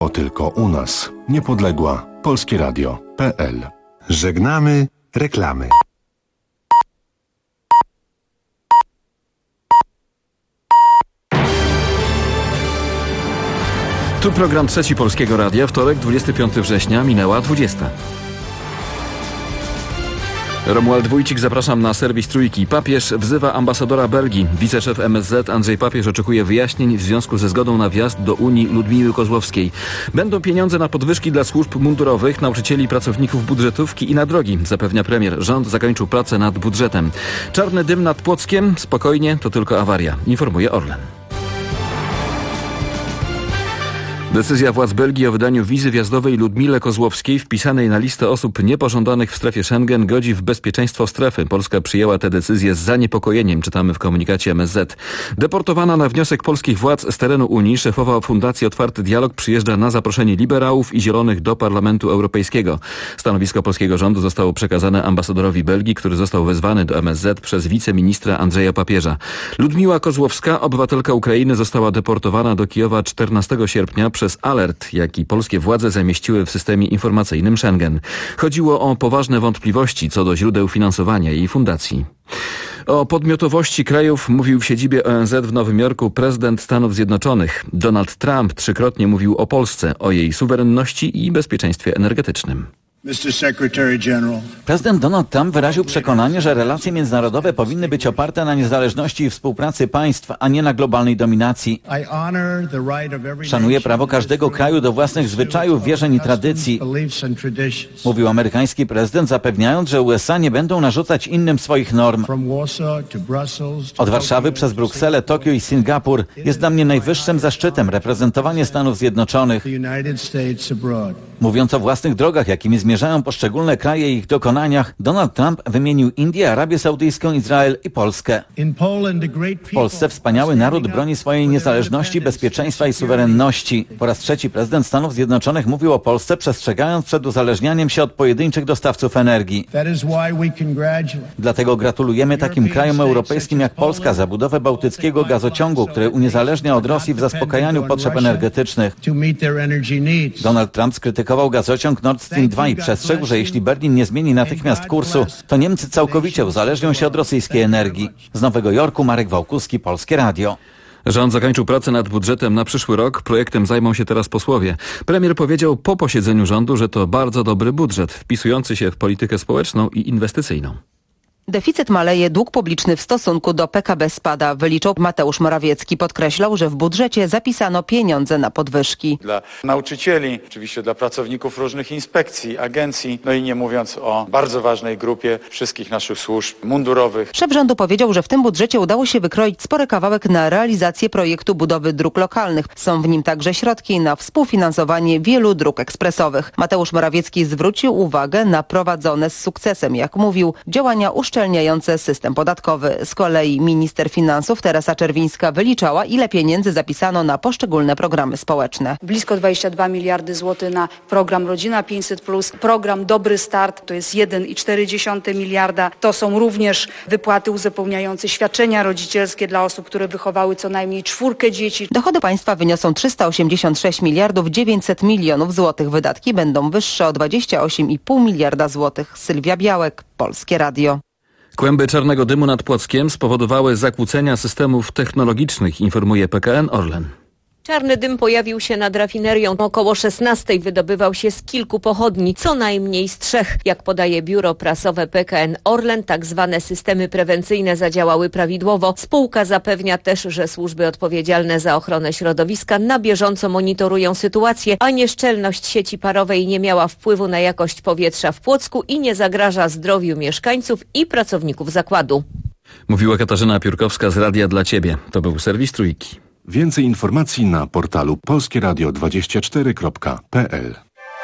O tylko u nas. Niepodległa. polskieradio.pl. Żegnamy reklamy. Tu program Trzeci Polskiego Radia, wtorek, 25 września, minęła 20. Romuald Wójcik, zapraszam na serwis Trójki. Papież wzywa ambasadora Belgii. Wiceszef MSZ Andrzej Papież oczekuje wyjaśnień w związku ze zgodą na wjazd do Unii Ludmiły Kozłowskiej. Będą pieniądze na podwyżki dla służb mundurowych, nauczycieli, pracowników budżetówki i na drogi, zapewnia premier. Rząd zakończył pracę nad budżetem. Czarny dym nad Płockiem? Spokojnie, to tylko awaria, informuje Orlen. Decyzja władz Belgii o wydaniu wizy wjazdowej Ludmile Kozłowskiej wpisanej na listę osób niepożądanych w strefie Schengen godzi w bezpieczeństwo strefy. Polska przyjęła tę decyzję z zaniepokojeniem, czytamy w komunikacie MSZ. Deportowana na wniosek polskich władz z terenu Unii, szefowa Fundacji Otwarty Dialog przyjeżdża na zaproszenie liberałów i zielonych do Parlamentu Europejskiego. Stanowisko polskiego rządu zostało przekazane ambasadorowi Belgii, który został wezwany do MSZ przez wiceministra Andrzeja Papieża. Ludmiła Kozłowska, obywatelka Ukrainy, została deportowana do Kijowa 14 sierpnia przez alert, jaki polskie władze zamieściły w systemie informacyjnym Schengen. Chodziło o poważne wątpliwości co do źródeł finansowania jej fundacji. O podmiotowości krajów mówił w siedzibie ONZ w Nowym Jorku prezydent Stanów Zjednoczonych. Donald Trump trzykrotnie mówił o Polsce, o jej suwerenności i bezpieczeństwie energetycznym. Prezydent Donald Trump wyraził przekonanie, że relacje międzynarodowe powinny być oparte na niezależności i współpracy państw, a nie na globalnej dominacji. Szanuję prawo każdego kraju do własnych zwyczajów, wierzeń i tradycji, mówił amerykański prezydent, zapewniając, że USA nie będą narzucać innym swoich norm. Od Warszawy przez Brukselę, Tokio i Singapur jest dla mnie najwyższym zaszczytem reprezentowanie Stanów Zjednoczonych. Mówiąc o własnych drogach, jakimi zmierzają poszczególne kraje i ich dokonaniach, Donald Trump wymienił Indię, Arabię Saudyjską, Izrael i Polskę. W Polsce wspaniały naród broni swojej niezależności, bezpieczeństwa i suwerenności. Po raz trzeci prezydent Stanów Zjednoczonych mówił o Polsce, przestrzegając przed uzależnianiem się od pojedynczych dostawców energii. Dlatego gratulujemy takim krajom europejskim jak Polska za budowę bałtyckiego gazociągu, który uniezależnia od Rosji w zaspokajaniu potrzeb energetycznych. Donald Trump skrytykował gazociąg Nord Stream 2 i przestrzegł, że jeśli Berlin nie zmieni natychmiast kursu, to Niemcy całkowicie uzależnią się od rosyjskiej energii. Z Nowego Jorku Marek Wałkuski, Polskie Radio. Rząd zakończył pracę nad budżetem na przyszły rok. Projektem zajmą się teraz posłowie. Premier powiedział po posiedzeniu rządu, że to bardzo dobry budżet, wpisujący się w politykę społeczną i inwestycyjną. Deficyt maleje, dług publiczny w stosunku do PKB spada, wyliczył Mateusz Morawiecki. Podkreślał, że w budżecie zapisano pieniądze na podwyżki. Dla nauczycieli, oczywiście dla pracowników różnych inspekcji, agencji, no i nie mówiąc o bardzo ważnej grupie wszystkich naszych służb mundurowych. Szef rządu powiedział, że w tym budżecie udało się wykroić spory kawałek na realizację projektu budowy dróg lokalnych. Są w nim także środki na współfinansowanie wielu dróg ekspresowych. Mateusz Morawiecki zwrócił uwagę na prowadzone z sukcesem, jak mówił, działania uszczelniające system podatkowy. Z kolei minister finansów Teresa Czerwińska wyliczała, ile pieniędzy zapisano na poszczególne programy społeczne. Blisko 22 miliardy złotych na program Rodzina 500+, program Dobry Start to jest 1,4 miliarda. To są również wypłaty uzupełniające, świadczenia rodzicielskie dla osób, które wychowały co najmniej 4 dzieci. Dochody państwa wyniosą 386 miliardów 900 milionów złotych. Wydatki będą wyższe o 28,5 miliarda złotych. Sylwia Białek, Polskie Radio. Kłęby czarnego dymu nad Płockiem spowodowały zakłócenia systemów technologicznych, informuje PKN Orlen. Czarny dym pojawił się nad rafinerią. Około 16 wydobywał się z kilku pochodni, co najmniej z 3. Jak podaje biuro prasowe PKN Orlen, tak zwane systemy prewencyjne zadziałały prawidłowo. Spółka zapewnia też, że służby odpowiedzialne za ochronę środowiska na bieżąco monitorują sytuację, a nieszczelność sieci parowej nie miała wpływu na jakość powietrza w Płocku i nie zagraża zdrowiu mieszkańców i pracowników zakładu. Mówiła Katarzyna Piórkowska z Radia dla Ciebie. To był serwis Trójki. Więcej informacji na portalu polskieradio24.pl.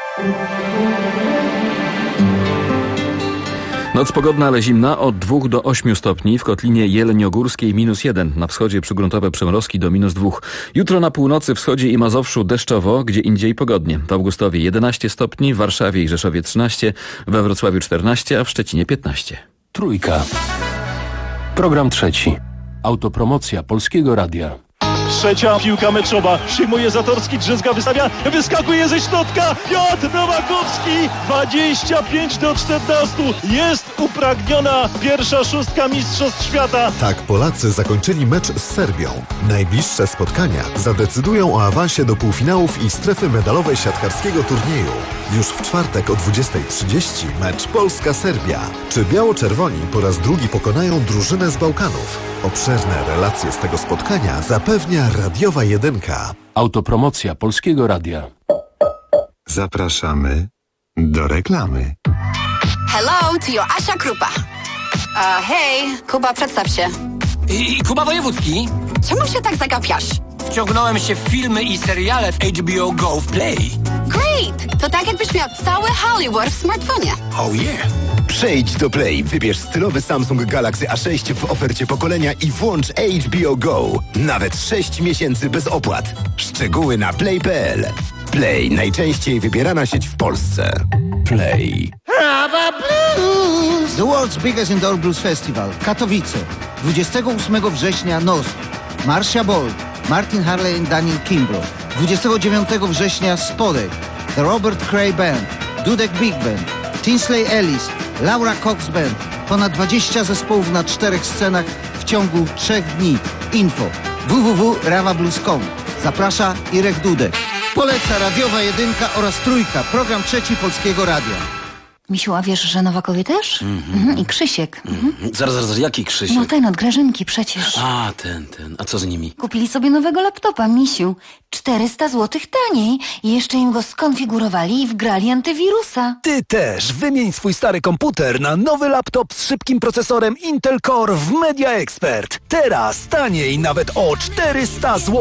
Noc pogodna, ale zimna, od 2 do 8 stopni, w Kotlinie Jeleniogórskiej -1, na wschodzie przygruntowe przymrozki do -2. Jutro na północy, wschodzie i Mazowszu deszczowo, gdzie indziej pogodnie. W Augustowie 11 stopni, w Warszawie i Rzeszowie 13, we Wrocławiu 14, a w Szczecinie 15. Trójka. Program trzeci. Autopromocja Polskiego Radia. trzecia piłka meczowa. Przyjmuje Zatorski, Drzyzga wystawia, wyskakuje ze środka. Piotr Nowakowski, 25-14. Jest upragniona pierwsza szóstka Mistrzostw Świata. Tak Polacy zakończyli mecz z Serbią. Najbliższe spotkania zadecydują o awansie do półfinałów i strefy medalowej siatkarskiego turnieju. Już w czwartek o 20:30 mecz Polska-Serbia. Czy biało-czerwoni po raz drugi pokonają drużynę z Bałkanów? Obszerne relacje z tego spotkania zapewnia Radiowa Jedynka. Autopromocja Polskiego Radia. Zapraszamy do reklamy. Hello, to Joasia Krupa. Hej, Kuba, przedstaw się. I Kuba Wojewódzki. Czemu się tak zagapiasz? Wciągnąłem się w filmy i seriale w HBO Go w Play. Great! To tak jakbyś miał cały Hollywood w smartfonie. Oh yeah! Przejdź do Play, wybierz stylowy Samsung Galaxy A6 w ofercie pokolenia i włącz HBO Go. Nawet 6 miesięcy bez opłat. Szczegóły na play.pl. Play, najczęściej wybierana sieć w Polsce. Play. The World's Biggest Indoor Blues Festival, Katowice. 28 września NOS, Marcia Bold, Martin Harley i Daniel Kimbrough. 29 września Spodek, The Robert Cray Band, Dudek Big Band, Tinsley Ellis, Laura Cox Band. Ponad 20 zespołów na 4 scenach w ciągu 3 dni. Info www.rawablues.com. Zaprasza Irek Dudek. Poleca Radiowa Jedynka oraz Trójka, program trzeci Polskiego Radia. Misiu, a wiesz, że Nowakowie też? I Krzysiek. Zaraz, jaki Krzysiek? No ten od Grażynki przecież. A, ten. A co z nimi? Kupili sobie nowego laptopa, Misiu. 400 zł taniej. I jeszcze im go skonfigurowali i wgrali antywirusa. Ty też wymień swój stary komputer na nowy laptop z szybkim procesorem Intel Core w Media Expert. Teraz taniej nawet o 400 zł.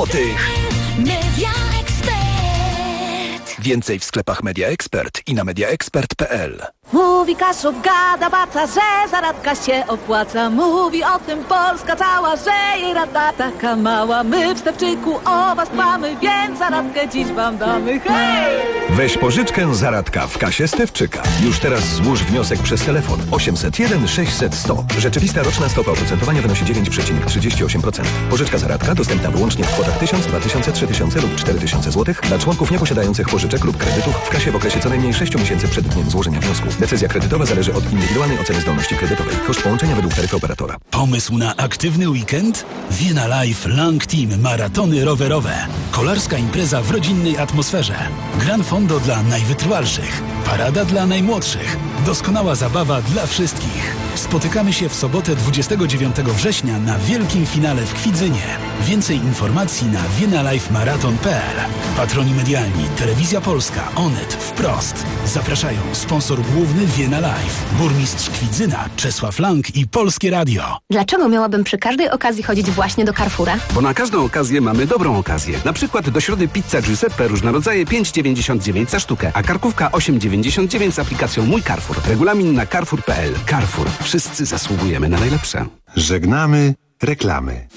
Media Expert. Więcej w sklepach Media Expert i na mediaexpert.pl. Mówi Kaszub, gada baca, że zaradka się opłaca. Mówi o tym Polska cała, że jej rada taka mała. My w Stawczyku o was dbamy, więc zaradkę dziś wam damy. Hej! Weź pożyczkę zaradka w kasie Stewczyka. Już teraz złóż wniosek przez telefon 801 600 100. Rzeczywista roczna stopa oprocentowania wynosi 9,38%. Pożyczka zaradka dostępna wyłącznie w kwotach 1000, 2000, 3000 lub 4000 zł dla członków nieposiadających pożyczek lub kredytów w kasie w okresie co najmniej 6 miesięcy przed dniem złożenia wniosku. Decyzja kredytowa zależy od indywidualnej oceny zdolności kredytowej. Koszt połączenia według taryfy operatora. Pomysł na aktywny weekend? Vienna Life Lang Team Maratony rowerowe. Kolarska impreza w rodzinnej atmosferze. Gran fondo dla najwytrwalszych. Parada dla najmłodszych. Doskonała zabawa dla wszystkich. Spotykamy się w sobotę 29 września na wielkim finale w Kwidzynie. Więcej informacji na viennalifemarathon.pl. Patroni medialni Telewizja Polska, Onet, Wprost. Zapraszają sponsor główny Vienna Life, burmistrz Kwidzyna Czesław Lang i Polskie Radio. Dlaczego miałabym przy każdej okazji chodzić właśnie do Carrefoura? Bo na każdą okazję mamy dobrą okazję. Na przykład do środy pizza Giuseppe różne rodzaje 5,99 za sztukę, a karkówka 8,99 z aplikacją Mój Carrefour. Regulamin na carrefour.pl. Carrefour. Wszyscy zasługujemy na najlepsze. Żegnamy reklamy.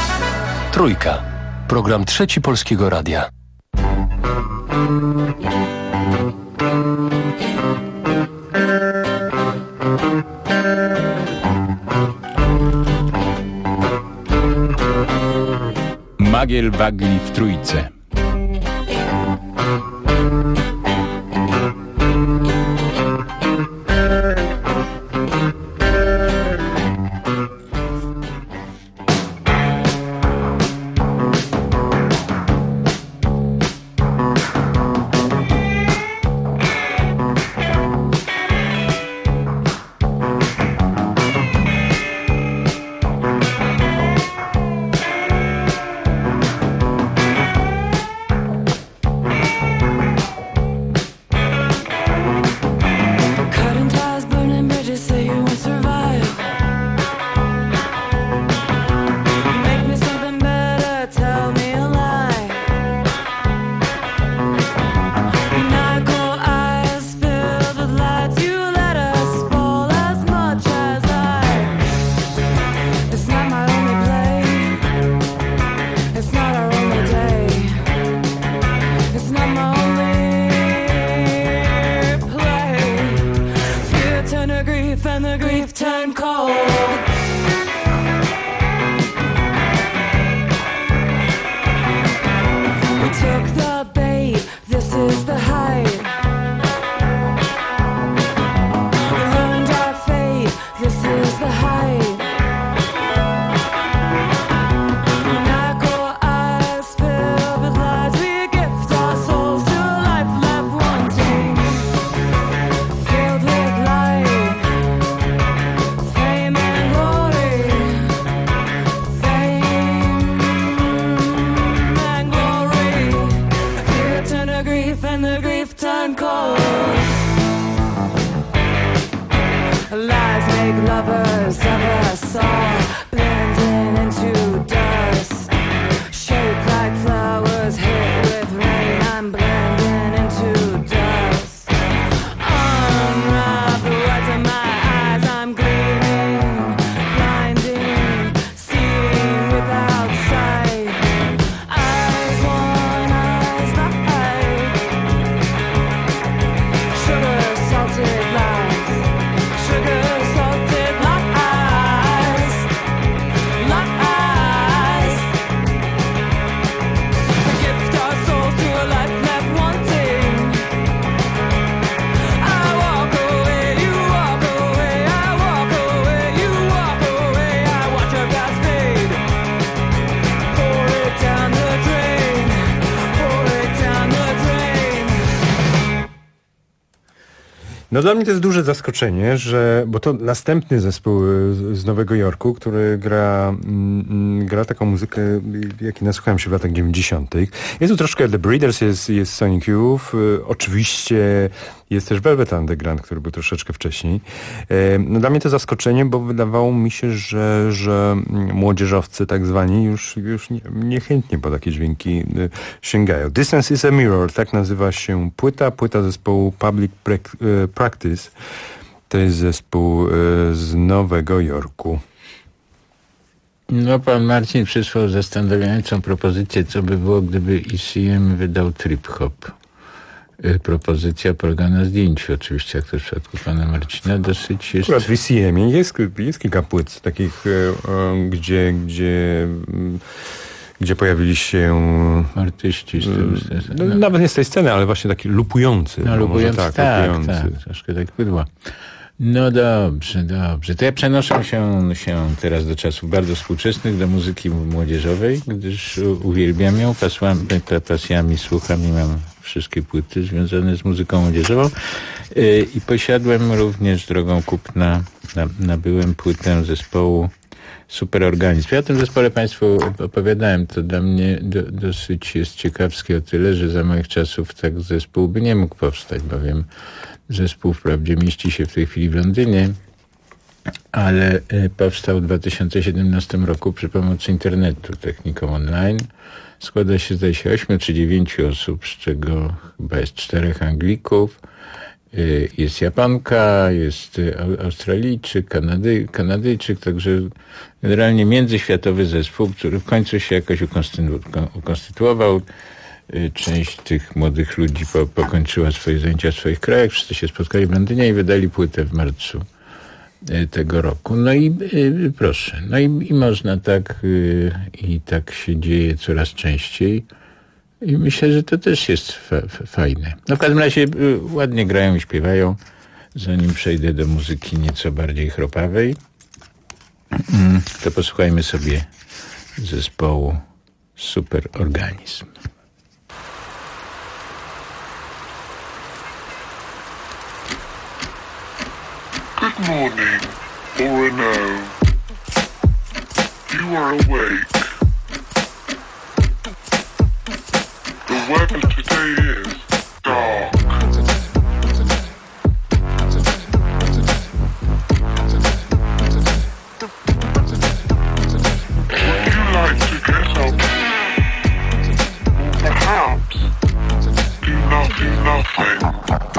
Trójka. Program trzeci Polskiego Radia. Magiel Wagli w Trójce. grief and the grief turn cold. Lies make lovers of us all, blending into dust. Shake like flowers hit with rain, I'm blending into dust. Unwrap the whites of my eyes, I'm gleaming, blinding, seeing without sight. Eyes one, eyes light. Sugar salted lies, sugar salted lies, lies. Gift our souls to a life left wanting. I walk away, you walk away, I walk away, you walk away. I watch our glass fade, pour it down the drain, pour it down the drain. No dla mnie to jest duże zaskoczenie, bo to następny zespół z Nowego Jorku, który gra taką muzykę, jakiej nasłuchałem się w latach 90. Jest tu troszkę The Breeders, jest Sonic Youth, oczywiście jest też Velvet Underground, który był troszeczkę wcześniej. No dla mnie to zaskoczenie, bo wydawało mi się, że młodzieżowcy tak zwani już niechętnie po takie dźwięki sięgają. Distance is a Mirror, tak nazywa się płyta zespołu Public Practice. To jest zespół z Nowego Jorku. No, pan Marcin przysłał zastanawiającą propozycję, co by było, gdyby ECM wydał trip-hop. Propozycja polega na zdjęciu, oczywiście, jak to w przypadku pana Marcina, dosyć jest... Akurat w ECM-ie jest kilka płyt takich, gdzie pojawili się artyści. Nawet nie z tej sceny, ale właśnie taki lupujący. No, lupujący, tak, lupujący. Troszkę tak bydła. No dobrze. To ja przenoszę się teraz do czasów bardzo współczesnych, do muzyki młodzieżowej, gdyż uwielbiam ją, pasjami słucham i mam wszystkie płyty związane z muzyką młodzieżową i posiadłem również drogą kupna, nabyłem płytę zespołu Superorganizm. Ja o tym zespole państwu opowiadałem. To dla mnie dosyć jest ciekawskie o tyle, że za moich czasów tak zespół by nie mógł powstać, bowiem zespół wprawdzie mieści się w tej chwili w Londynie, ale powstał w 2017 roku przy pomocy internetu, techniką online. Składa się, zdaje się, 8 czy 9 osób, z czego chyba jest 4 Anglików. Jest Japonka, jest Australijczyk, Kanadyjczyk, także generalnie międzyświatowy zespół, który w końcu się jakoś ukonstytuował. Część tych młodych ludzi pokończyła swoje zajęcia w swoich krajach, wszyscy się spotkali w Londynie i wydali płytę w marcu tego roku. No i proszę, no i można tak, i tak się dzieje coraz częściej. I myślę, że to też jest fajne. No w każdym razie ładnie grają i śpiewają. Zanim przejdę do muzyki nieco bardziej chropawej, to posłuchajmy sobie zespołu Superorganizm. Good morning, or no. You are awake. The weather today is dark. Would you like to get up? Or perhaps do nothing.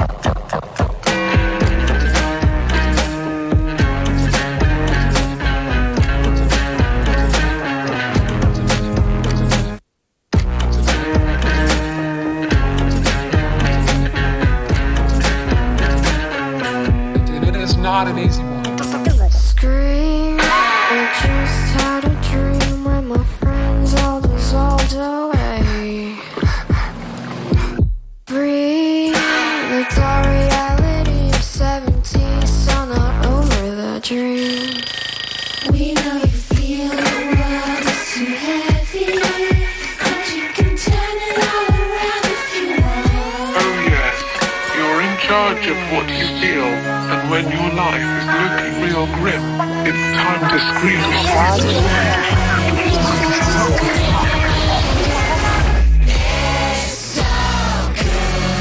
Not an easy one. Scream, I just had a dream when my friends all dissolved away. Breathe, the dull reality of 70, so not over the dream. We know you feel the world is too heavy, but you can turn it all around if you want. Oh yes, you're in charge of what you feel. And when your life is looking real grim, it's time to scream. It's so good.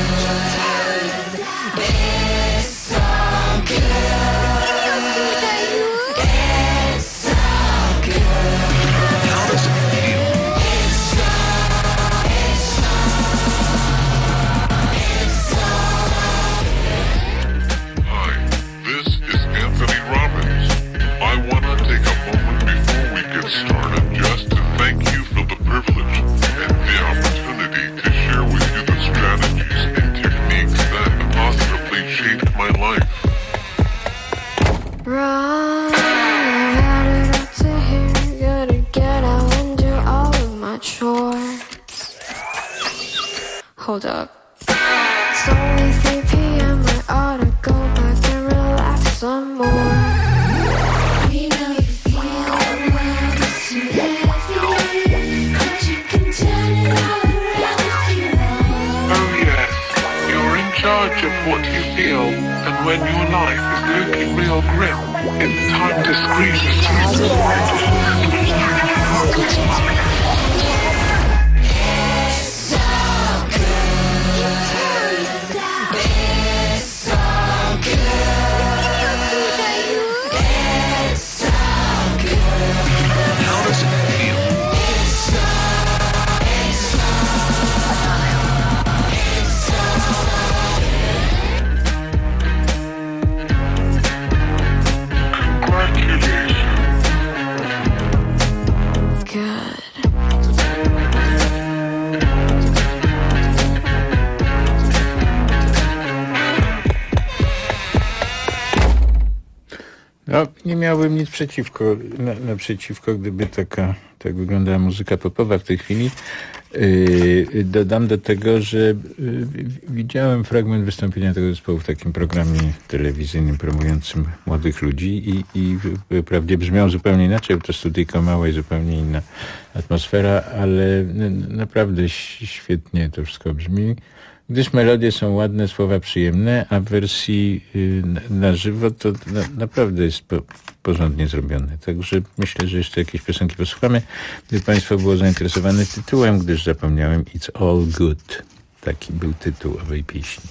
It's only 3 p.m. I ought to go back and relax some more. We know you feel the world is too heavy, 'cause you can turn it all around if you want. Oh yes, you're in charge of what you feel, and when your life is looking real grim, it's time to scream. No, nie miałbym nic naprzeciwko, gdyby tak wyglądała muzyka popowa w tej chwili. Dodam do tego, że widziałem fragment wystąpienia tego zespołu w takim programie telewizyjnym promującym młodych ludzi i wprawdzie brzmiał zupełnie inaczej, bo to studyjko małe i zupełnie inna atmosfera, ale naprawdę świetnie to wszystko brzmi. Gdyż melodie są ładne, słowa przyjemne, a w wersji na żywo to naprawdę jest porządnie zrobione. Także myślę, że jeszcze jakieś piosenki posłuchamy. Gdyby Państwo było zainteresowane tytułem, gdyż zapomniałem, It's All Good. Taki był tytuł owej pieśni.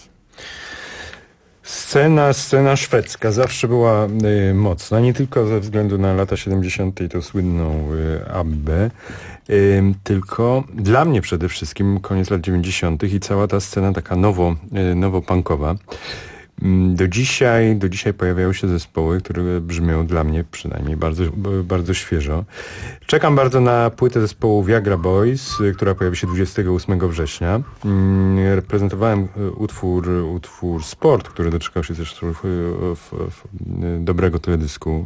Scena szwedzka zawsze była mocna, nie tylko ze względu na lata 70. i tą słynną Abbę, tylko dla mnie przede wszystkim koniec lat 90. i cała ta scena taka nowo-punkowa. Do dzisiaj pojawiają się zespoły, które brzmią dla mnie przynajmniej bardzo świeżo. Czekam bardzo na płytę zespołu Viagra Boys, która pojawi się 28 września. Reprezentowałem utwór Sport, który doczekał się też dobrego teledysku.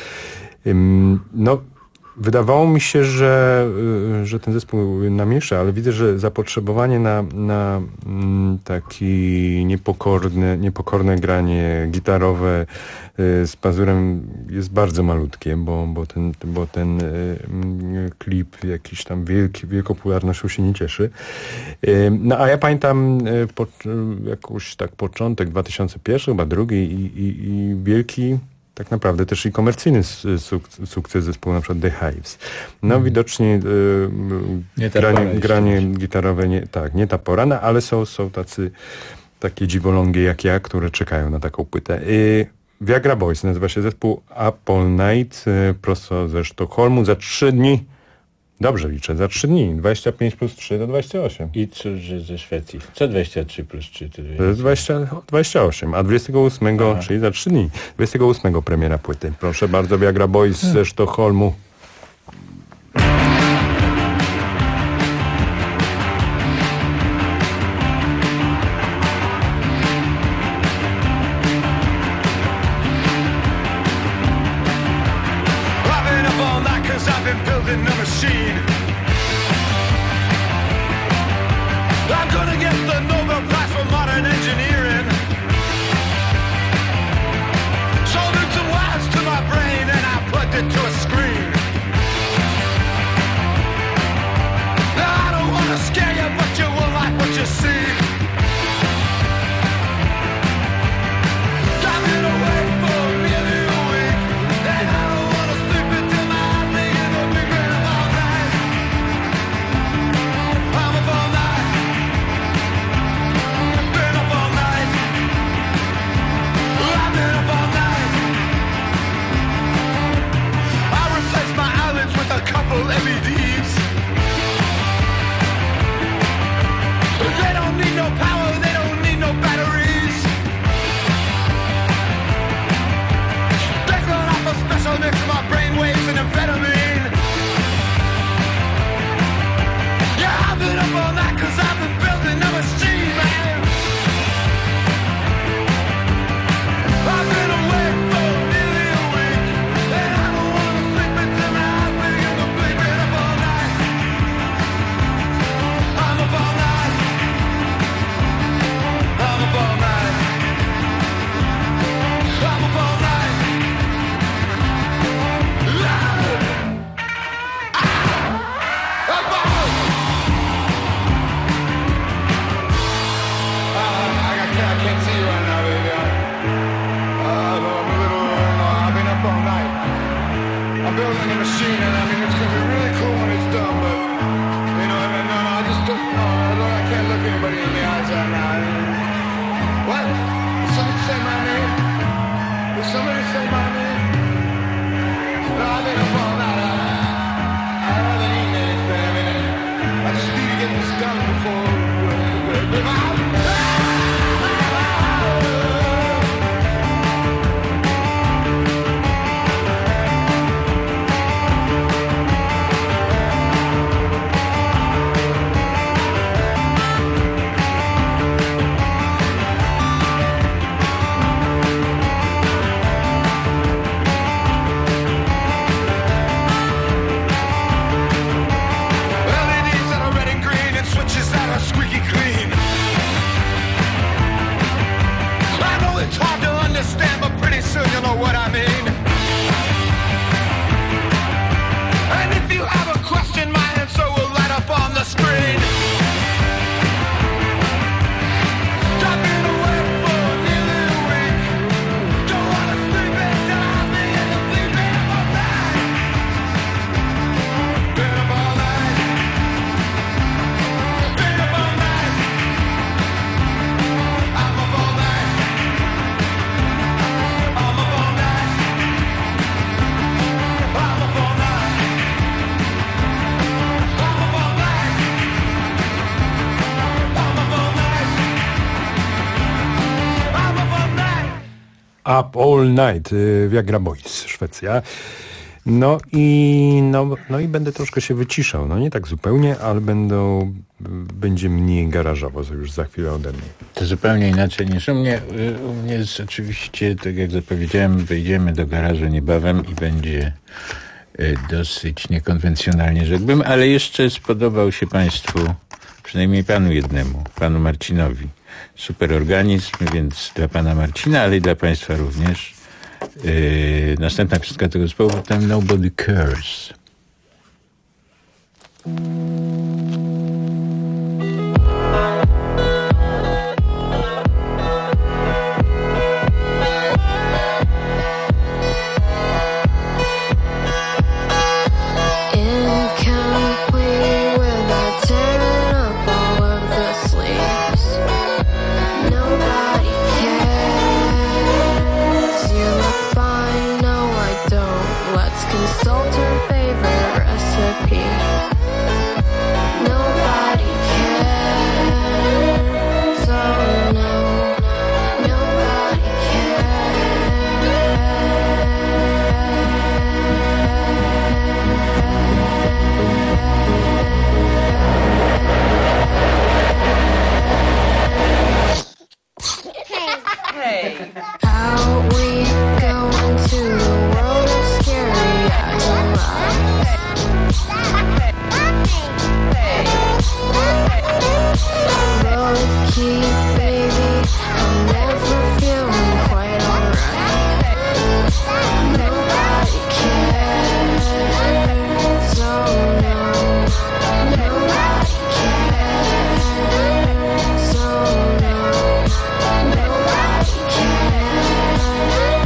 No, wydawało mi się, że ten zespół namiesza, ale widzę, że zapotrzebowanie na taki niepokorne granie gitarowe z pazurem jest bardzo malutkie, bo ten klip jakiś tam wielką popularnością się nie cieszy. No a ja pamiętam jakoś tak początek 2001, chyba drugi i wielki tak naprawdę też i komercyjny sukces zespołu, na przykład The Hives. No widocznie granie gitarowe nie ta pora, no, ale są takie dziwolągie jak ja, które czekają na taką płytę. Viagra Boys nazywa się zespół Up All Night, prosto ze Sztokholmu, za 3 dni. Dobrze liczę, za 3 dni. 25 plus 3 to 28. I cóż, że ze Szwecji? Co 23 plus 3 to 28, a 28, czyli za 3 dni. 28 premiera płyty. Proszę bardzo, Viagra Boys ze Sztokholmu. I'm gonna get the Nobel Prize for modern engineering. Soldered some wires to my brain and I plugged it to a screen. Now I don't wanna scare you, but you will like what you see. I've been away for nearly a week, and I don't wanna sleep until my eyes begin to big red of all night. can't see you right now, baby. I'm a little, I've been up all night. I'm building a machine, and I mean, it's gonna be really cool when it's done, but, I just don't, I can't look anybody in the eyes right now. What? Did somebody say my name? Did somebody say my name? No, I've been up all night. I haven't eaten anything. I mean, I just need to get this done before. Squeaky clean. I know it's hard to understand, but pretty soon you'll know what I mean. And if you have a question, my answer will light up on the screen. I've been away for nearly a week. Don't wanna sleep until I'll be in the sleeping all night. Been up all night. Up All Night, Viagra Boys, Szwecja. No i będę troszkę się wyciszał. No nie tak zupełnie, ale będzie mniej garażowo, co już za chwilę ode mnie. To zupełnie inaczej niż u mnie. U mnie jest oczywiście, tak jak zapowiedziałem, wejdziemy do garażu niebawem i będzie dosyć niekonwencjonalnie, rzekłbym, ale jeszcze spodobał się Państwu, przynajmniej Panu jednemu, Panu Marcinowi, super organizm, więc dla Pana Marcina, ale i dla Państwa również. Następna piosenka tego zespołu, potem Nobody Cares. Consult her favorite recipe. Nobody cares. Oh no, nobody cares. Hey. Out we go into the world of scary. Low-key, baby, I'm never feeling quite alright. Nobody cares, oh no, nobody cares, oh no, nobody cares.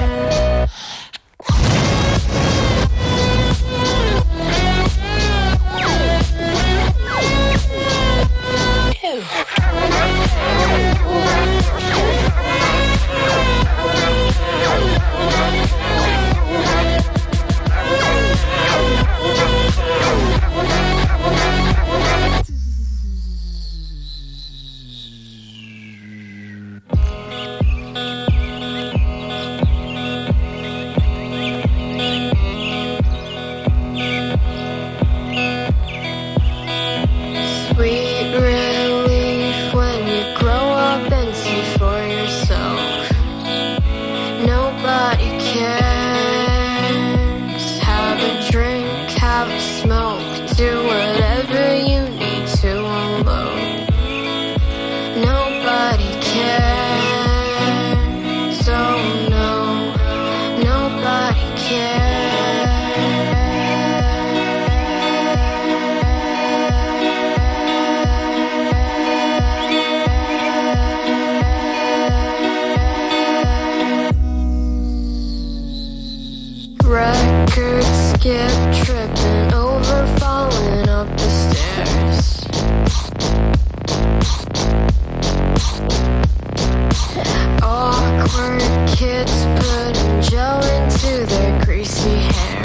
kids putting gel into their greasy hair.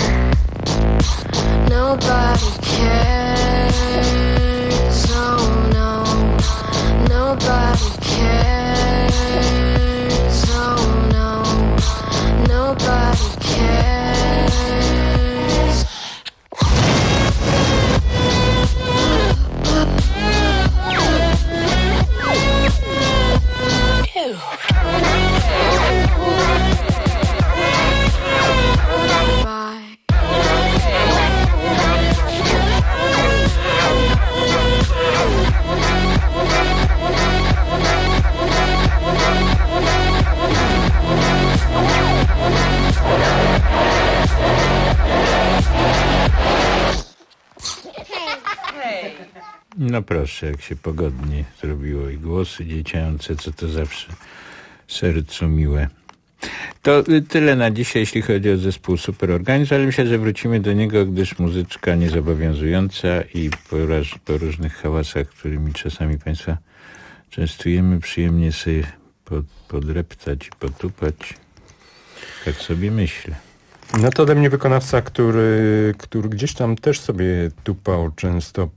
Nobody cares, oh no. Nobody cares, oh no. Nobody cares. Ew. No proszę, jak się pogodnie zrobiło i głosy dziecięce, co to zawsze sercu miłe. To tyle na dzisiaj, jeśli chodzi o zespół Superorganizm, ale myślę, że wrócimy do niego, gdyż muzyczka niezobowiązująca i po różnych hałasach, którymi czasami Państwa częstujemy, przyjemnie sobie podreptać i potupać. Tak sobie myślę. No to ode mnie wykonawca, który gdzieś tam też sobie tupał często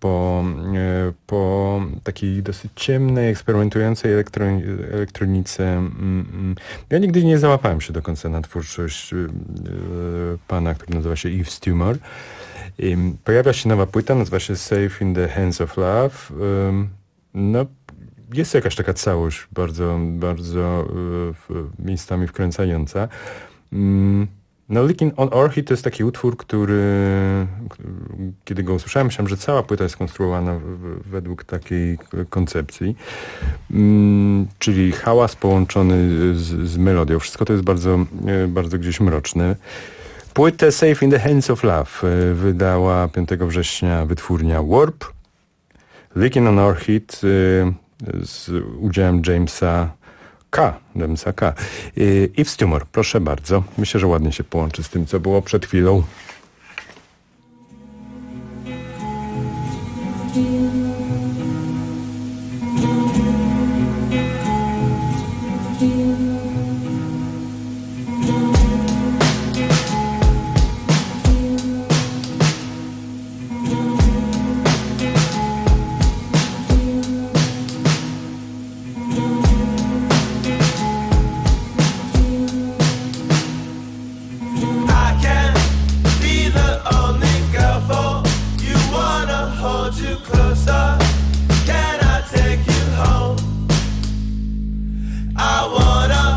po takiej dosyć ciemnej, eksperymentującej elektronice. Ja nigdy nie załapałem się do końca na twórczość pana, który nazywa się Yves Tumor. Pojawia się nowa płyta, nazywa się Safe in the Hands of Love. No, jest jakaś taka całość bardzo, bardzo miejscami wkręcająca. No, Licking on Orchid to jest taki utwór, który, kiedy go usłyszałem, myślałem, że cała płyta jest konstruowana według takiej koncepcji, czyli hałas połączony z melodią. Wszystko to jest bardzo, bardzo gdzieś mroczne. Płytę Safe in the Hands of Love wydała 5 września wytwórnia Warp. Licking on Orchid z udziałem Jamesa K. Yves Tumor, proszę bardzo. Myślę, że ładnie się połączy z tym, co było przed chwilą. I wanna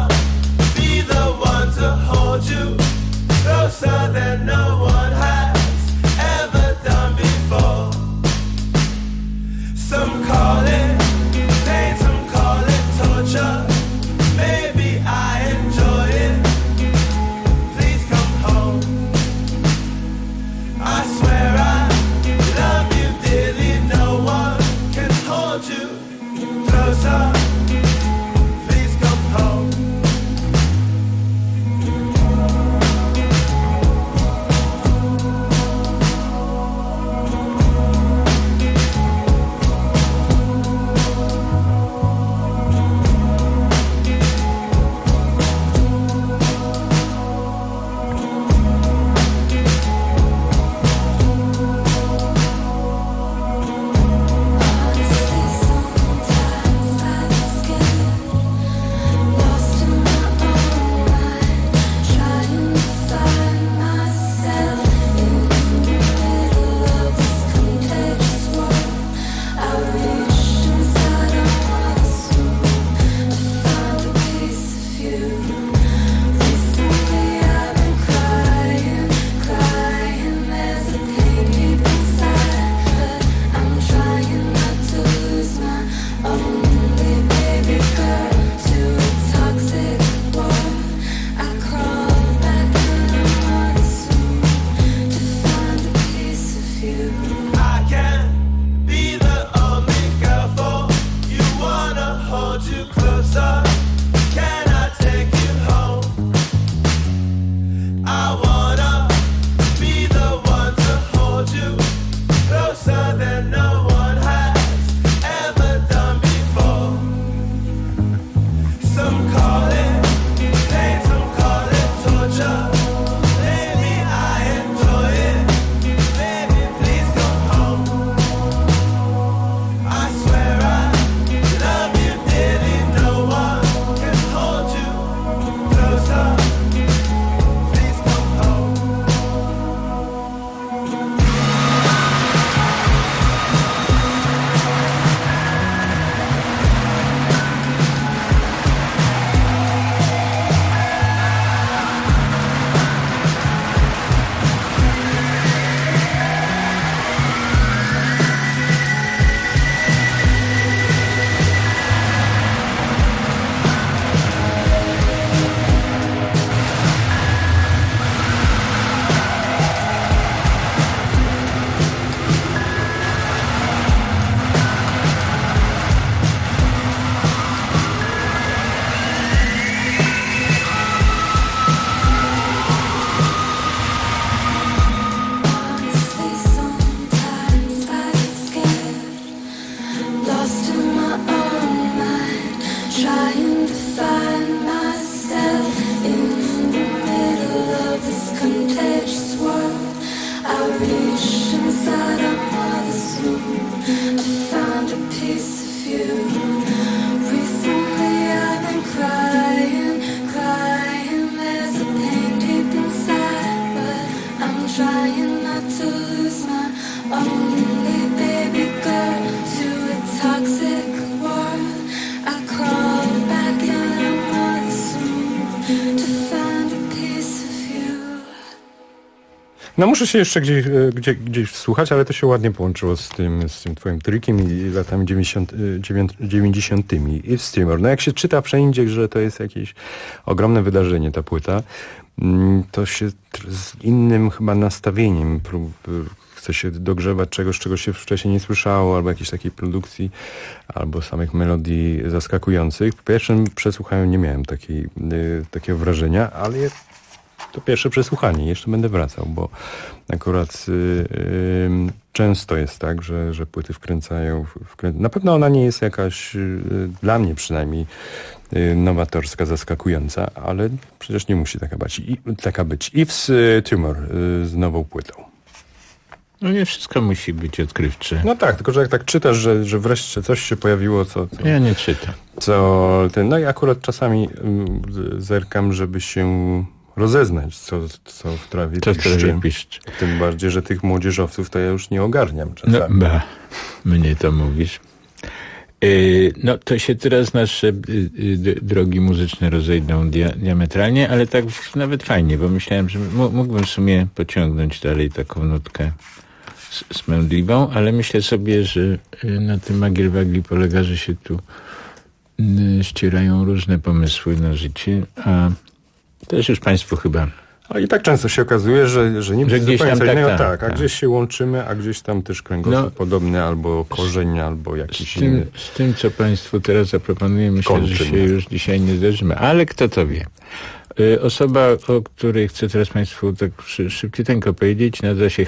No muszę się jeszcze gdzieś wsłuchać, ale to się ładnie połączyło z tym twoim trikiem i latami 90. i w Streamer. No jak się czyta wszędzie, że to jest jakieś ogromne wydarzenie, ta płyta, to się z innym chyba nastawieniem chce się dogrzewać czegoś, czego się wcześniej nie słyszało, albo jakiejś takiej produkcji, albo samych melodii zaskakujących. W pierwszym przesłuchaniu nie miałem takiego wrażenia, ale to pierwsze przesłuchanie. Jeszcze będę wracał, bo akurat często jest tak, że płyty wkręcają. Na pewno ona nie jest jakaś, dla mnie przynajmniej, nowatorska, zaskakująca, ale przecież nie musi taka być. Yves Tumor z nową płytą. No nie wszystko musi być odkrywcze. No tak, tylko że jak tak czytasz, że wreszcie coś się pojawiło, co ja nie czytam. No i akurat czasami zerkam, żeby się rozeznać, co w trawie piszczy. Tym bardziej, że tych młodzieżowców to ja już nie ogarniam czasami. No, mnie to mówisz. No to się teraz nasze drogi muzyczne rozejdą diametralnie, ale tak nawet fajnie, bo myślałem, że mógłbym w sumie pociągnąć dalej taką nutkę smędliwą, ale myślę sobie, że na tym magiel-wagli polega, że się tu ścierają różne pomysły na życie, a też już państwu chyba... I tak często się okazuje, że nie gdzieś tam a gdzieś się łączymy, a gdzieś tam też kręgosłup podobny, albo korzeń, albo jakiś inny. Z tym, co państwu teraz zaproponuję, myślę, że się już dzisiaj nie zderzymy. Ale kto to wie? Osoba, o której chcę teraz państwu tak szybciuteńko powiedzieć, nazywa się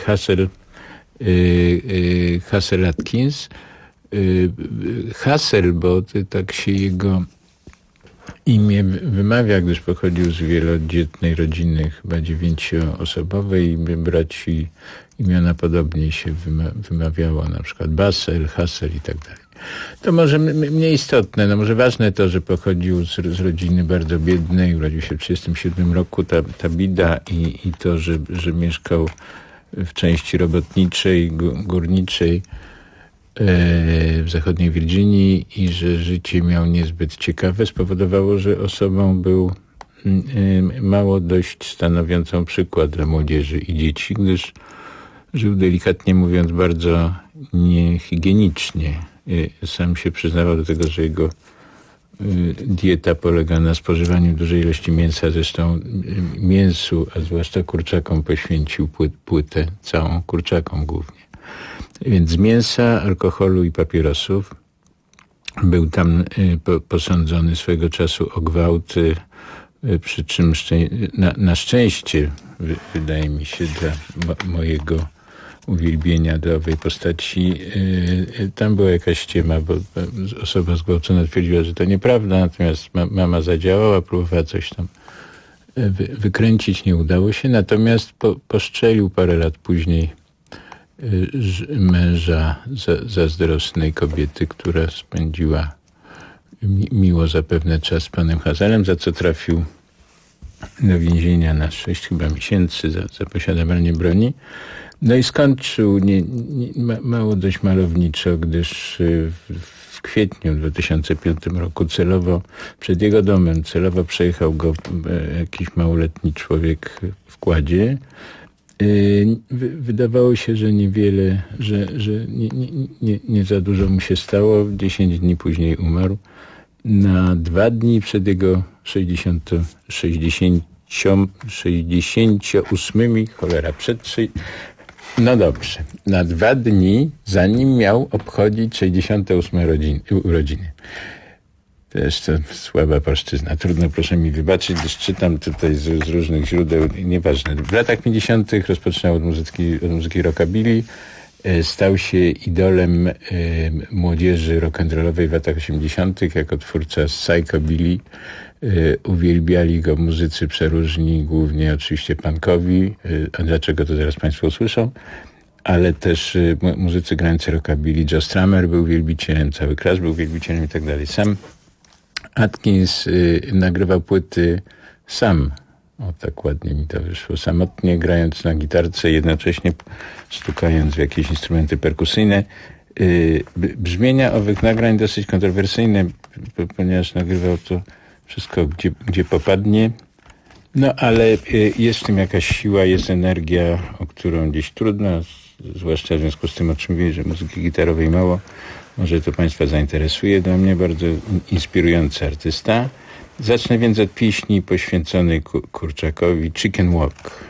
Hassel Atkins. Hassel, bo tak się jego imię wymawia, gdyż pochodził z wielodzietnej rodziny, chyba 9-osobowej. Braci imiona podobnie się wymawiało, na przykład Basel, Hassel i tak dalej. To może mniej istotne, no może ważne to, że pochodził z rodziny bardzo biednej, urodził się w 1937 roku, ta bida i to, że mieszkał w części robotniczej, górniczej w zachodniej Virginii i że życie miał niezbyt ciekawe, spowodowało, że osobą był mało dość stanowiącą przykład dla młodzieży i dzieci, gdyż żył, delikatnie mówiąc, bardzo niehigienicznie. Sam się przyznawał do tego, że jego dieta polega na spożywaniu dużej ilości mięsa, zresztą mięsu, a zwłaszcza kurczakom poświęcił płytę, całą kurczakom głównie. Więc z mięsa, alkoholu i papierosów. Był tam posądzony swego czasu o gwałt, przy czym na szczęście, wydaje mi się, dla mojego uwielbienia do owej postaci, tam była jakaś ściema, bo osoba zgwałcona twierdziła, że to nieprawda, natomiast mama zadziałała, próbowała coś tam wykręcić, nie udało się, natomiast postrzelił parę lat później męża zazdrosnej kobiety, która spędziła miło zapewne czas z panem Hasselem, za co trafił do więzienia na 6 chyba miesięcy za posiadanie broni. No i skończył mało dość malowniczo, gdyż w kwietniu 2005 roku przed jego domem przejechał go jakiś małoletni człowiek w kładzie. Wydawało się, że niewiele, że nie za dużo mu się stało. 10 dni później umarł. Na 2 dni przed jego 68, no dobrze, na 2 dni zanim miał obchodzić 68 urodziny. Też to słaba płaszczyzna. Trudno, proszę mi wybaczyć, gdyż czytam tutaj z różnych źródeł, nieważne. W latach 50. rozpoczynał od muzyki rockabilly, stał się idolem młodzieży rock'n'rollowej w latach 80. jako twórca psychobilly. Uwielbiali go muzycy przeróżni, głównie oczywiście punkowi, a dlaczego to zaraz państwo usłyszą, ale też muzycy grający rockabilly. Joe Strummer był wielbicielem, cały Clash był wielbicielem i tak dalej. Sam Atkins nagrywał płyty sam. O, tak ładnie mi to wyszło. Samotnie, grając na gitarce, jednocześnie stukając w jakieś instrumenty perkusyjne. Brzmienia owych nagrań dosyć kontrowersyjne, ponieważ nagrywał to wszystko, gdzie popadnie. No ale jest w tym jakaś siła, jest energia, o którą gdzieś trudno, zwłaszcza w związku z tym, o czym mówię, że muzyki gitarowej mało. Może to Państwa zainteresuje. Dla mnie bardzo inspirujący artysta. Zacznę więc od pieśni poświęconej kurczakowi Chicken Walk.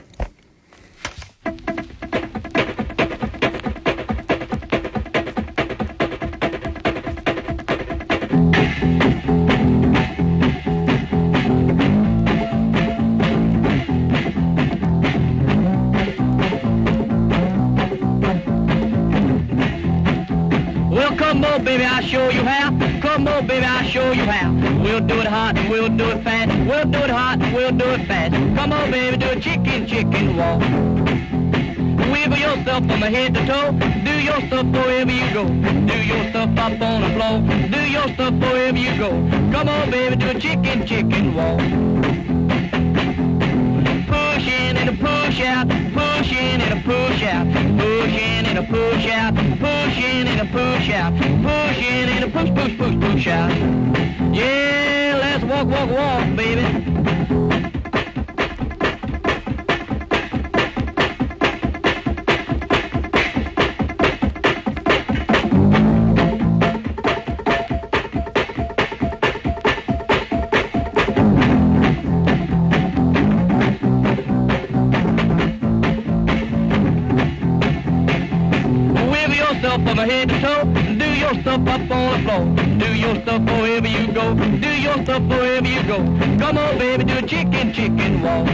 Come on, baby, I'll show you how. Come on, baby, I'll show you how. We'll do it hot and we'll do it fast. We'll do it hot and we'll do it fast. Come on, baby, do a chicken walk. Wiggle yourself from head to toe. Do your stuff wherever you go. Do your stuff up on the floor. Do your stuff wherever you go. Come on, baby, do a chicken walk. Push in and a push out, push in and a push out, push in and a push out, push in and a push out, push in and a push out. Yeah, let's walk, baby. From head to toe, do your stuff up on the floor. Do your stuff wherever you go. Do your stuff wherever you go. Come on, baby, do a chicken walk.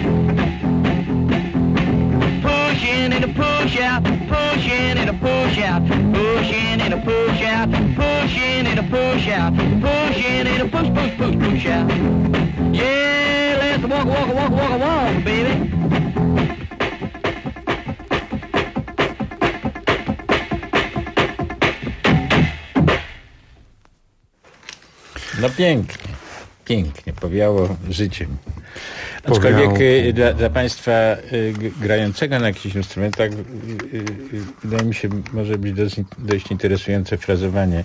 Push in and a push out, push in and a push out, push in and a push out, push in and a push out, push in and a push out. Yeah, let's walk, baby. No pięknie, powiało życiem. Aczkolwiek dla Państwa grającego na jakichś instrumentach wydaje mi się, może być dość interesujące frazowanie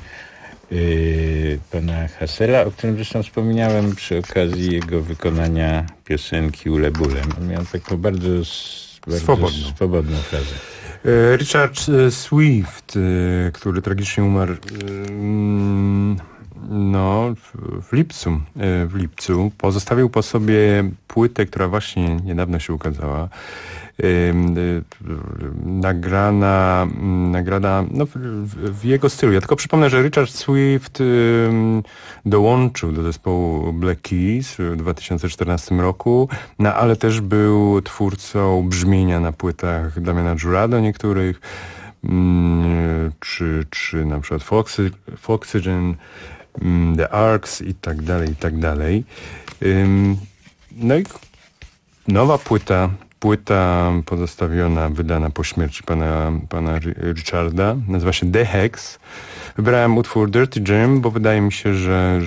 pana Hassela, o którym zresztą wspomniałem przy okazji jego wykonania piosenki Ule Bule. On miał taką bardzo swobodną frazę. Richard Swift, który tragicznie umarł w lipcu, pozostawił po sobie płytę, która właśnie niedawno się ukazała. Nagrana w jego stylu. Ja tylko przypomnę, że Richard Swift dołączył do zespołu Black Keys w 2014 roku, ale też był twórcą brzmienia na płytach Damiana Jurado niektórych, czy na przykład Foxygen, The Arcs i tak dalej. No i nowa płyta pozostawiona, wydana po śmierci pana Richarda, nazywa się The Hex. Wybrałem utwór Dirty Jim, bo wydaje mi się, że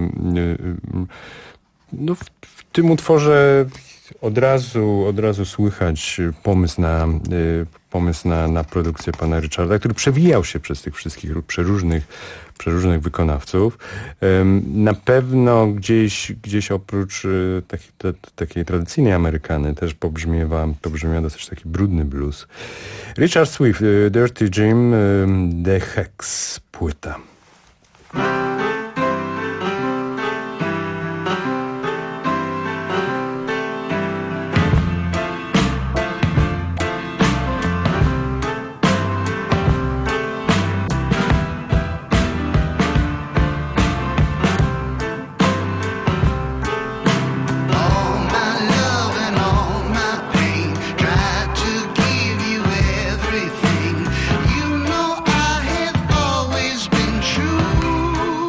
w tym utworze od razu słychać pomysł na produkcję pana Richarda, który przewijał się przez tych wszystkich przeróżnych wykonawców. Na pewno gdzieś oprócz takiej tradycyjnej Amerykany też pobrzmiewa dosyć taki brudny blues. Richard Swift, Dirty Jim, The Hex, płyta. You know I have always been true.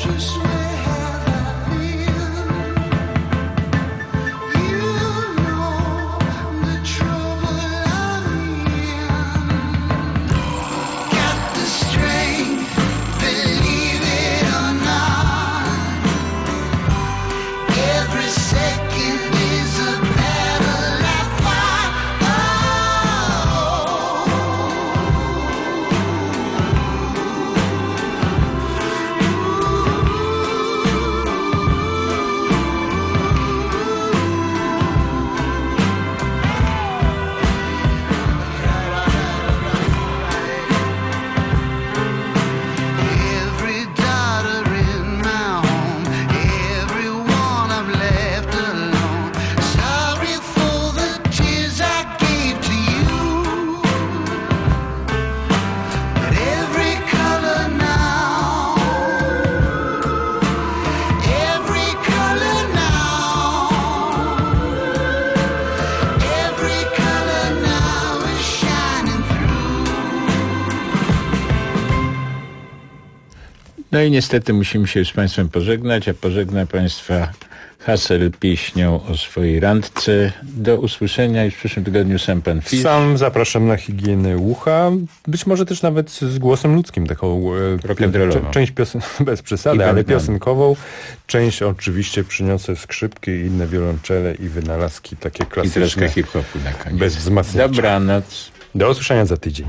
No i niestety musimy się już z Państwem pożegnać, a pożegna Państwa Hassel pieśnią o swojej randce. Do usłyszenia już w przyszłym tygodniu sam pan Fisz. Sam zapraszam na higienę ucha, być może też nawet z głosem ludzkim, taką część bez przesady, ale piosenkową. Część oczywiście przyniosę skrzypki i inne wiolonczele i wynalazki takie klasyczne. I troszkę hip-hopu na koniec. Bez wzmacniacza. Dobranoc. Do usłyszenia za tydzień.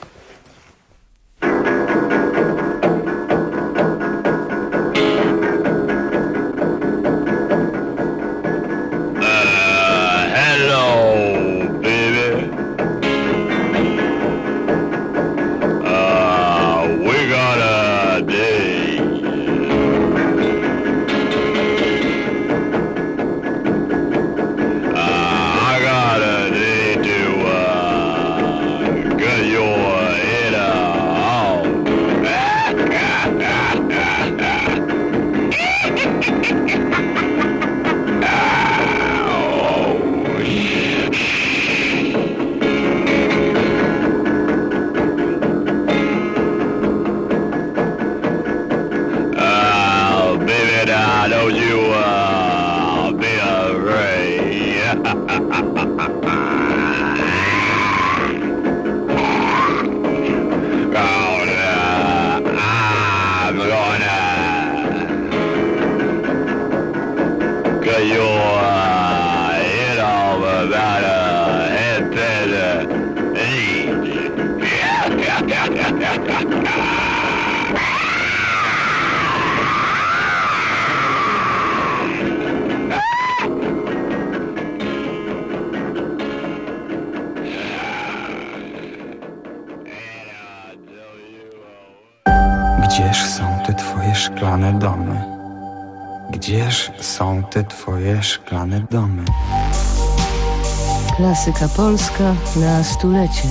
Gdzież są te twoje szklane domy? Gdzież są te twoje szklane domy? Klasyka polska na stulecie.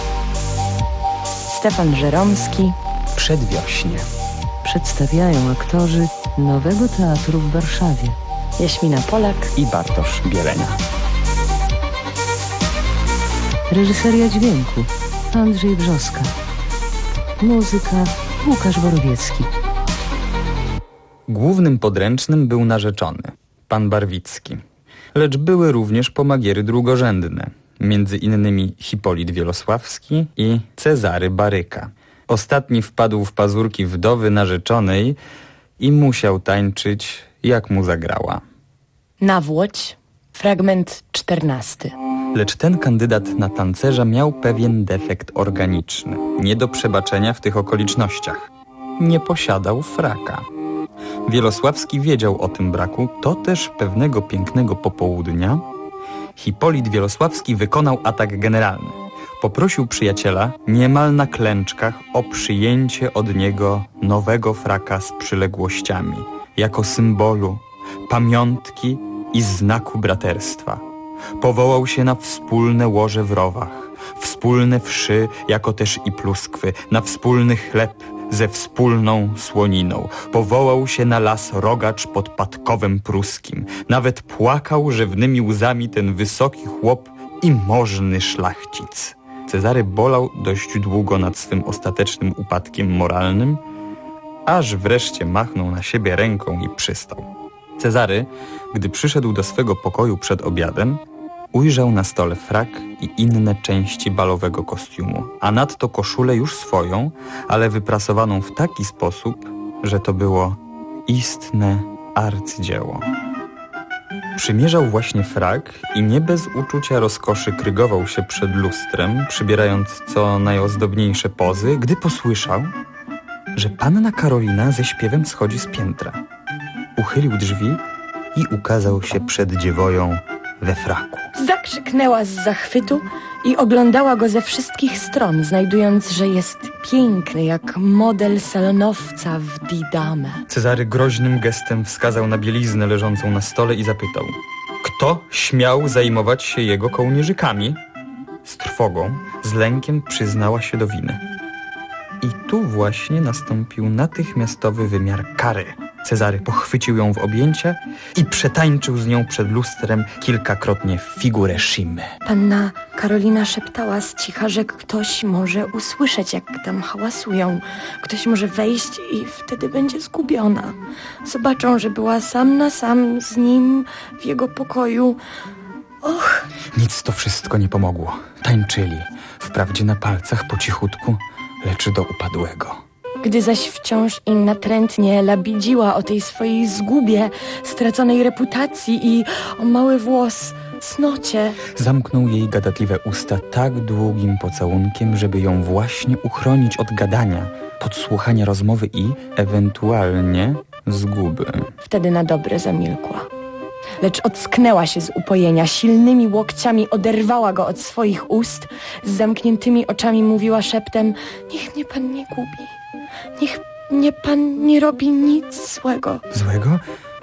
Stefan Żeromski. Przedwiośnie. Przedstawiają aktorzy Nowego Teatru w Warszawie. Jaśmina Polak i Bartosz Bielenia. Reżyseria dźwięku Andrzej Brzoska. Muzyka Łukasz Borowiecki. Głównym podręcznym był narzeczony, pan Barwicki. Lecz były również pomagiery drugorzędne, między innymi Hipolit Wielosławski i Cezary Baryka. Ostatni wpadł w pazurki wdowy narzeczonej i musiał tańczyć, jak mu zagrała. Nawłoć, fragment 14. Lecz ten kandydat na tancerza miał pewien defekt organiczny, nie do przebaczenia w tych okolicznościach. Nie posiadał fraka. Wielosławski wiedział o tym braku, to też pewnego pięknego popołudnia Hipolit Wielosławski wykonał atak generalny. Poprosił przyjaciela niemal na klęczkach o przyjęcie od niego nowego fraka z przyległościami, jako symbolu, pamiątki i znaku braterstwa. Powołał się na wspólne łoże w rowach, wspólne wszy, jako też i pluskwy, na wspólny chleb ze wspólną słoniną. Powołał się na las rogacz pod Patkowem Pruskim. Nawet płakał rzewnymi łzami ten wysoki chłop i możny szlachcic. Cezary bolał dość długo nad swym ostatecznym upadkiem moralnym, aż wreszcie machnął na siebie ręką i przystał. Cezary, gdy przyszedł do swego pokoju przed obiadem, ujrzał na stole frak i inne części balowego kostiumu, a nadto koszulę już swoją, ale wyprasowaną w taki sposób, że to było istne arcydzieło. Przymierzał właśnie frak i nie bez uczucia rozkoszy krygował się przed lustrem, przybierając co najozdobniejsze pozy, gdy posłyszał, że panna Karolina ze śpiewem schodzi z piętra. Uchylił drzwi i ukazał się przed dziewoją we fraku. Zakrzyknęła z zachwytu i oglądała go ze wszystkich stron, znajdując, że jest piękny jak model salonowca w Didame. Cezary groźnym gestem wskazał na bieliznę leżącą na stole i zapytał, kto śmiał zajmować się jego kołnierzykami? Z trwogą, z lękiem przyznała się do winy. I tu właśnie nastąpił natychmiastowy wymiar kary. Cezary pochwycił ją w objęcia i przetańczył z nią przed lustrem kilkakrotnie figurę Shimy. Panna Karolina szeptała z cicha, że ktoś może usłyszeć, jak tam hałasują. Ktoś może wejść i wtedy będzie zgubiona. Zobaczą, że była sam na sam z nim w jego pokoju. Och! Nic to wszystko nie pomogło. Tańczyli, wprawdzie na palcach po cichutku, lecz do upadłego. Gdy zaś wciąż i natrętnie labidziła o tej swojej zgubie, straconej reputacji i o mały włos, cnocie. Zamknął jej gadatliwe usta tak długim pocałunkiem, żeby ją właśnie uchronić od gadania, podsłuchania rozmowy i, ewentualnie, zguby. Wtedy na dobre zamilkła. Lecz ocknęła się z upojenia, silnymi łokciami oderwała go od swoich ust, z zamkniętymi oczami mówiła szeptem: niech mnie pan nie gubi. Niech mnie pan nie robi nic złego. Złego?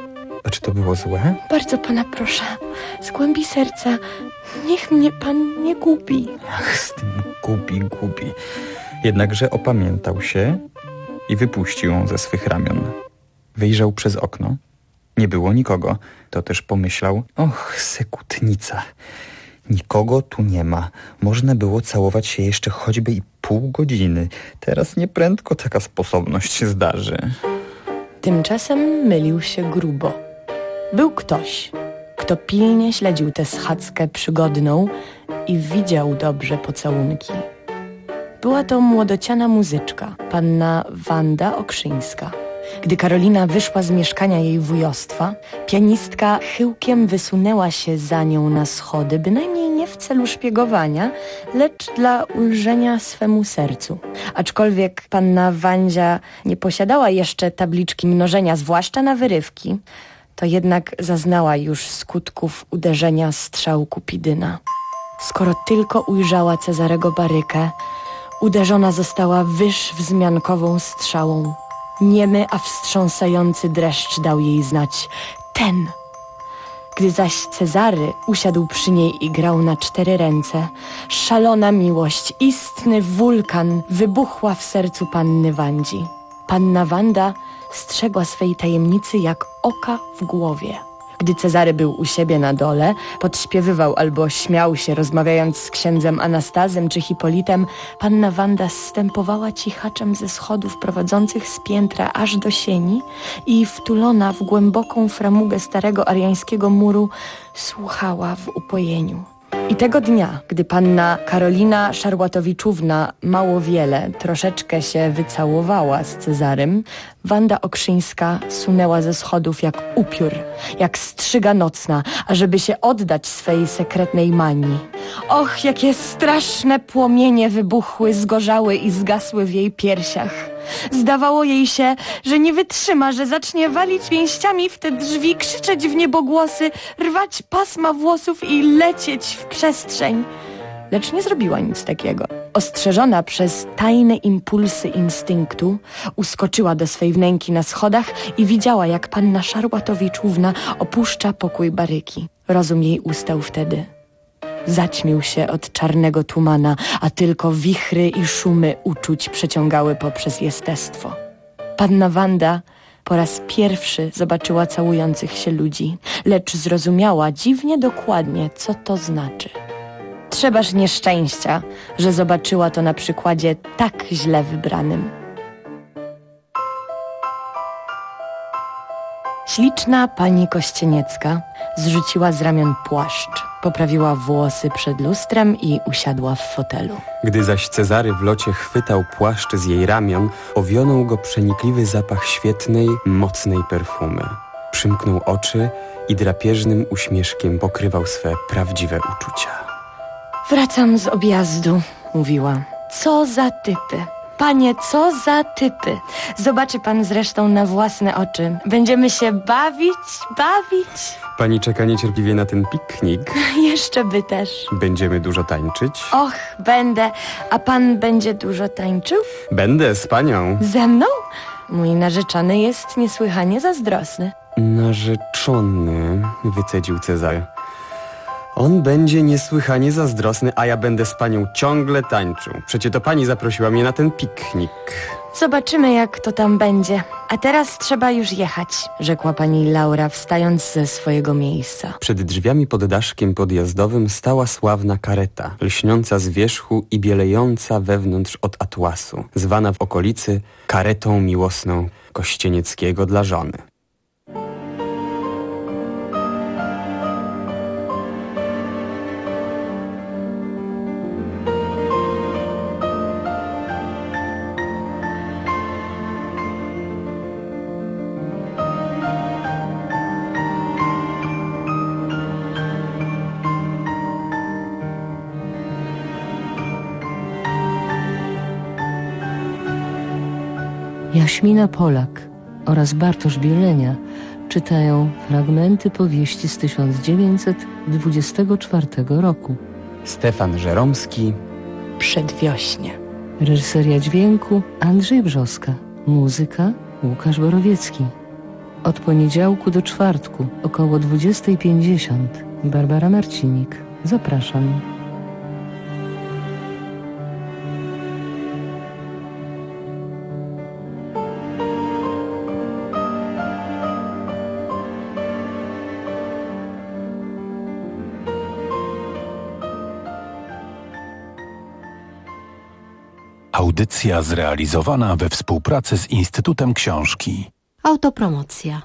A czy to było złe? Bardzo pana proszę, z głębi serca, niech mnie pan nie gubi. Ach, z tym gubi. Jednakże opamiętał się i wypuścił ją ze swych ramion. Wyjrzał przez okno. Nie było nikogo. To też pomyślał, och, sekutnica. Nikogo tu nie ma. Można było całować się jeszcze choćby i pół godziny. Teraz nieprędko taka sposobność się zdarzy. Tymczasem mylił się grubo. Był ktoś, kto pilnie śledził tę schadzkę przygodną i widział dobrze pocałunki. Była to młodociana muzyczka, panna Wanda Okrzyńska. Gdy Karolina wyszła z mieszkania jej wujostwa, pianistka chyłkiem wysunęła się za nią na schody, bynajmniej nie w celu szpiegowania, lecz dla ulżenia swemu sercu. Aczkolwiek panna Wandzia nie posiadała jeszcze tabliczki mnożenia, zwłaszcza na wyrywki, to jednak zaznała już skutków uderzenia strzału Kupidyna. Skoro tylko ujrzała Cezarego Barykę, uderzona została wyżwzmiankową strzałą. Niemy, a wstrząsający dreszcz dał jej znać: ten! Gdy zaś Cezary usiadł przy niej i grał na 4 ręce, szalona miłość, istny wulkan wybuchła w sercu panny Wandzi. Panna Wanda strzegła swej tajemnicy jak oka w głowie. Gdy Cezary był u siebie na dole, podśpiewywał albo śmiał się, rozmawiając z księdzem Anastazem czy Hipolitem, panna Wanda zstępowała cichaczem ze schodów prowadzących z piętra aż do sieni i wtulona w głęboką framugę starego ariańskiego muru słuchała w upojeniu. I tego dnia, gdy panna Karolina Szarłatowiczówna mało wiele, troszeczkę się wycałowała z Cezarym, Wanda Okrzyńska sunęła ze schodów jak upiór, jak strzyga nocna, ażeby się oddać swej sekretnej manii. Och, jakie straszne płomienie wybuchły, zgorzały i zgasły w jej piersiach. Zdawało jej się, że nie wytrzyma, że zacznie walić pięściami w te drzwi, krzyczeć w niebogłosy, rwać pasma włosów i lecieć w przestrzeń. Lecz nie zrobiła nic takiego. Ostrzeżona przez tajne impulsy instynktu, uskoczyła do swej wnęki na schodach i widziała, jak panna Szarłatowiczówna opuszcza pokój Baryki. Rozum jej ustał wtedy. Zaćmił się od czarnego tumana, a tylko wichry i szumy uczuć przeciągały poprzez jestestwo. Panna Wanda po raz pierwszy zobaczyła całujących się ludzi, lecz zrozumiała dziwnie dokładnie, co to znaczy. Trzebaż nieszczęścia, że zobaczyła to na przykładzie tak źle wybranym. Śliczna pani Kościeniecka zrzuciła z ramion płaszcz, poprawiła włosy przed lustrem i usiadła w fotelu. Gdy zaś Cezary w locie chwytał płaszcz z jej ramion, owionął go przenikliwy zapach świetnej, mocnej perfumy. Przymknął oczy i drapieżnym uśmieszkiem pokrywał swe prawdziwe uczucia. Wracam z objazdu, mówiła. Co za typy. Panie, co za typy. Zobaczy pan zresztą na własne oczy. Będziemy się bawić. Pani czeka niecierpliwie na ten piknik. Jeszcze by też. Będziemy dużo tańczyć. Och, będę. A pan będzie dużo tańczył? Będę z panią. Ze mną? Mój narzeczony jest niesłychanie zazdrosny. Narzeczony, wycedził Cezary. On będzie niesłychanie zazdrosny, a ja będę z panią ciągle tańczył. Przecie to pani zaprosiła mnie na ten piknik. Zobaczymy, jak to tam będzie. A teraz trzeba już jechać, rzekła pani Laura, wstając ze swojego miejsca. Przed drzwiami pod daszkiem podjazdowym stała sławna kareta, lśniąca z wierzchu i bielejąca wewnątrz od atłasu, zwana w okolicy karetą miłosną Kościenieckiego dla żony. Jaśmina Polak oraz Bartosz Bielenia czytają fragmenty powieści z 1924 roku. Stefan Żeromski. Przedwiośnie. Reżyseria dźwięku Andrzej Brzoska. Muzyka Łukasz Borowiecki. Od poniedziałku do czwartku około 20:50. Barbara Marcinik. Zapraszam. Audycja zrealizowana we współpracy z Instytutem Książki. Autopromocja.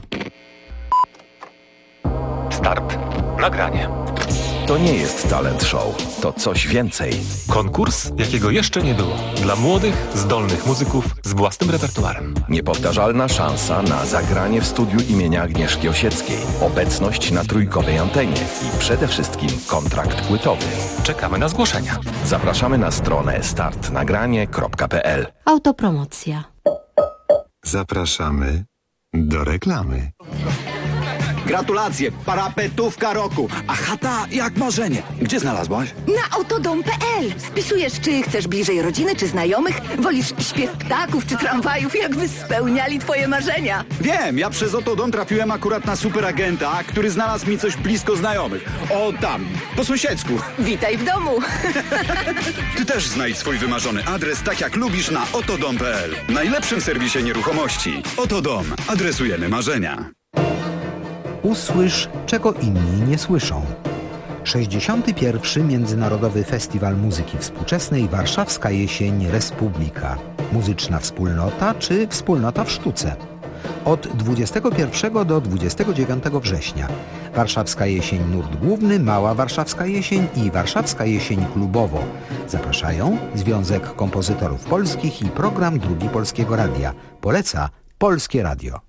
Start. Nagranie. To nie jest talent show, to coś więcej. Konkurs, jakiego jeszcze nie było. Dla młodych, zdolnych muzyków z własnym repertuarem. Niepowtarzalna szansa na zagranie w studiu imienia Agnieszki Osieckiej, obecność na trójkowej antenie i przede wszystkim kontrakt płytowy. Czekamy na zgłoszenia. Zapraszamy na stronę startnagranie.pl. Autopromocja. Zapraszamy do reklamy. Gratulacje, parapetówka roku, a chata jak marzenie. Gdzie znalazłaś? Na autodom.pl. Wpisujesz, czy chcesz bliżej rodziny, czy znajomych, wolisz śpiew ptaków, czy tramwajów, jakby spełniali twoje marzenia. Wiem, ja przez Autodom trafiłem akurat na superagenta, który znalazł mi coś blisko znajomych. O tam, po sąsiedzku. Witaj w domu. Ty też znajdź swój wymarzony adres tak jak lubisz na autodom.pl. Najlepszym serwisie nieruchomości. Autodom. Adresujemy marzenia. Usłysz, czego inni nie słyszą. 61. Międzynarodowy Festiwal Muzyki Współczesnej Warszawska Jesień Republika. Muzyczna wspólnota czy wspólnota w sztuce. Od 21 do 29 września. Warszawska Jesień Nurt Główny, Mała Warszawska Jesień i Warszawska Jesień Klubowo. Zapraszają Związek Kompozytorów Polskich i Program Drugi Polskiego Radia. Poleca Polskie Radio.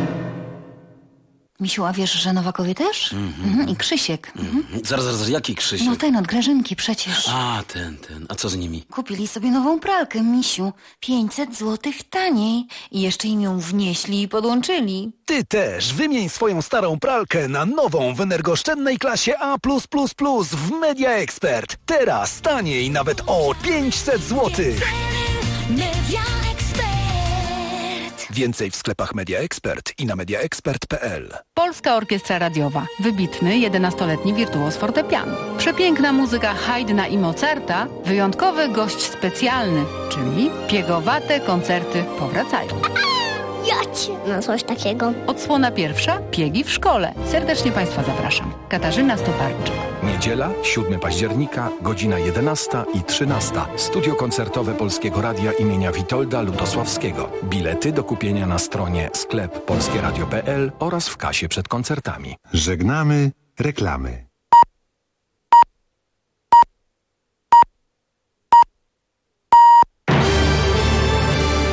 Misiu, a wiesz, że Nowakowie też? I Krzysiek. Zaraz, jaki Krzysiek? No ten od Grażynki przecież. A, ten. A co z nimi? Kupili sobie nową pralkę, Misiu. 500 złotych taniej. I jeszcze im ją wnieśli i podłączyli. Ty też wymień swoją starą pralkę na nową w energooszczędnej klasie A+++ w Media Expert. Teraz taniej nawet o 500 złotych. Więcej w sklepach Media Expert i na mediaexpert.pl. Polska Orkiestra Radiowa. Wybitny, 11-letni wirtuoz fortepianu. Przepiękna muzyka Haydna i Mozarta. Wyjątkowy gość specjalny, czyli piegowate koncerty powracają. Jacie! No coś takiego. Odsłona pierwsza. Piegi w szkole. Serdecznie Państwa zapraszam. Katarzyna Stoparczyk. Niedziela, 7 października, godzina 11 i 13. Studio koncertowe Polskiego Radia imienia Witolda Lutosławskiego. Bilety do kupienia na stronie sklep polskieradio.pl oraz w kasie przed koncertami. Żegnamy reklamy.